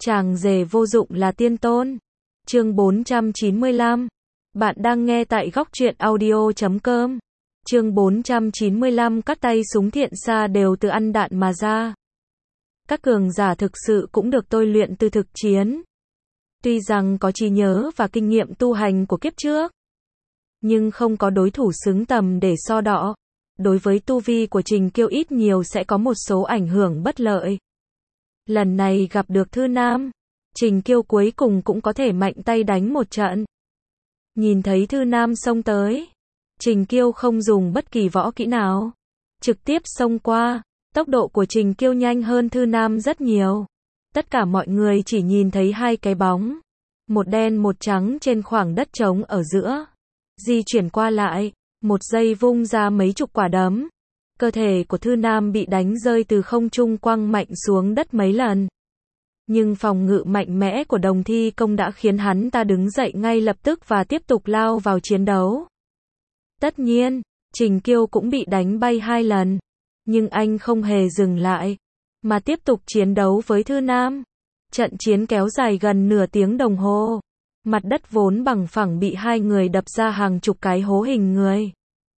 Chàng rể vô dụng là tiên tôn. Chương 495. Bạn đang nghe tại góc truyện audio.com. Chương 495. Các tay súng thiện xa đều từ ăn đạn mà ra. Các cường giả thực sự cũng được tôi luyện từ thực chiến. Tuy rằng có trí nhớ và kinh nghiệm tu hành của kiếp trước, nhưng không có đối thủ xứng tầm để so đọ. Đối với tu vi của Trình Kiêu ít nhiều sẽ có một số ảnh hưởng bất lợi. Lần này gặp được Thư Nam, Trình Kiêu cuối cùng cũng có thể mạnh tay đánh một trận. Nhìn thấy Thư Nam xông tới, Trình Kiêu không dùng bất kỳ võ kỹ nào, trực tiếp xông qua. Tốc độ của Trình Kiêu nhanh hơn Thư Nam rất nhiều. Tất cả mọi người chỉ nhìn thấy hai cái bóng, một đen một trắng trên khoảng đất trống ở giữa, di chuyển qua lại, một giây vung ra mấy chục quả đấm. Cơ thể của Thư Nam bị đánh rơi từ không trung quăng mạnh xuống đất mấy lần. Nhưng phòng ngự mạnh mẽ của Đồng Thi Công đã khiến hắn ta đứng dậy ngay lập tức và tiếp tục lao vào chiến đấu. Tất nhiên, Trình Kiêu cũng bị đánh bay 2 lần, nhưng anh không hề dừng lại, mà tiếp tục chiến đấu với Thư Nam. Trận chiến kéo dài gần nửa tiếng đồng hồ. Mặt đất vốn bằng phẳng bị hai người đập ra hàng chục cái hố hình người.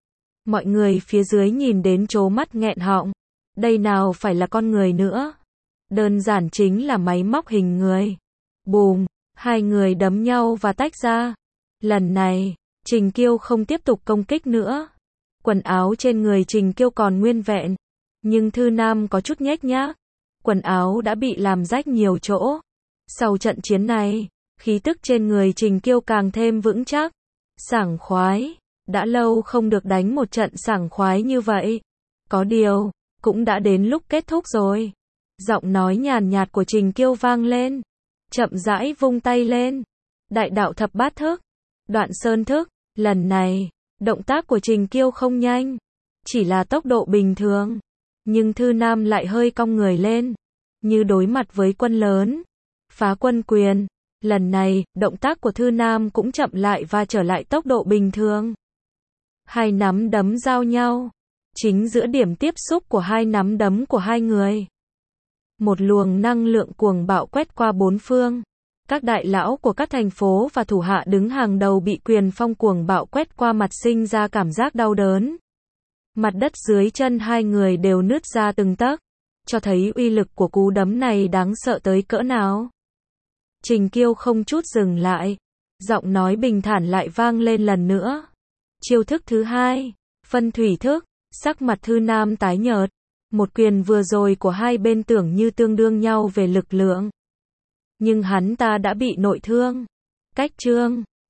Mọi người phía dưới nhìn đến trố mắt nghẹn họng. Đây nào phải là con người nữa. Đơn giản chính là máy móc hình người. Bùm, hai người đấm nhau và tách ra. Lần này, Trình Kiêu không tiếp tục công kích nữa. Quần áo trên người Trình Kiêu còn nguyên vẹn, nhưng Thư Nam có chút nhếch nhác. Quần áo đã bị làm rách nhiều chỗ. Sau trận chiến này, khí tức trên người Trình Kiêu càng thêm vững chắc, sảng khoái. Đã lâu không được đánh một trận sảng khoái như vậy. Có điều, cũng đã đến lúc kết thúc rồi. Giọng nói nhàn nhạt của Trình Kiêu vang lên, chậm rãi vung tay lên. Đại đạo thập bát thức, Đoạn Sơn thức. Lần này, động tác của Trình Kiêu không nhanh, chỉ là tốc độ bình thường. Nhưng Thư Nam lại hơi cong người lên, như đối mặt với quân lớn. Phá quân quyền. Lần này, động tác của Thư Nam cũng chậm lại và trở lại tốc độ bình thường. Hai nắm đấm giao nhau. Chính giữa điểm tiếp xúc của hai nắm đấm của hai người, một luồng năng lượng cuồng bạo quét qua bốn phương. Các đại lão của các thành phố và thủ hạ đứng hàng đầu bị quyền phong cuồng bạo quét qua mặt sinh ra cảm giác đau đớn. Mặt đất dưới chân hai người đều nứt ra từng tấc, cho thấy uy lực của cú đấm này đáng sợ tới cỡ nào. Trình Kiêu không chút dừng lại, giọng nói bình thản lại vang lên lần nữa. Chiêu thức thứ hai, phân thủy thức. Sắc mặt Thư Nam tái nhợt. Một quyền vừa rồi của hai bên tưởng như tương đương nhau về lực lượng, nhưng hắn ta đã bị nội thương. Cách chương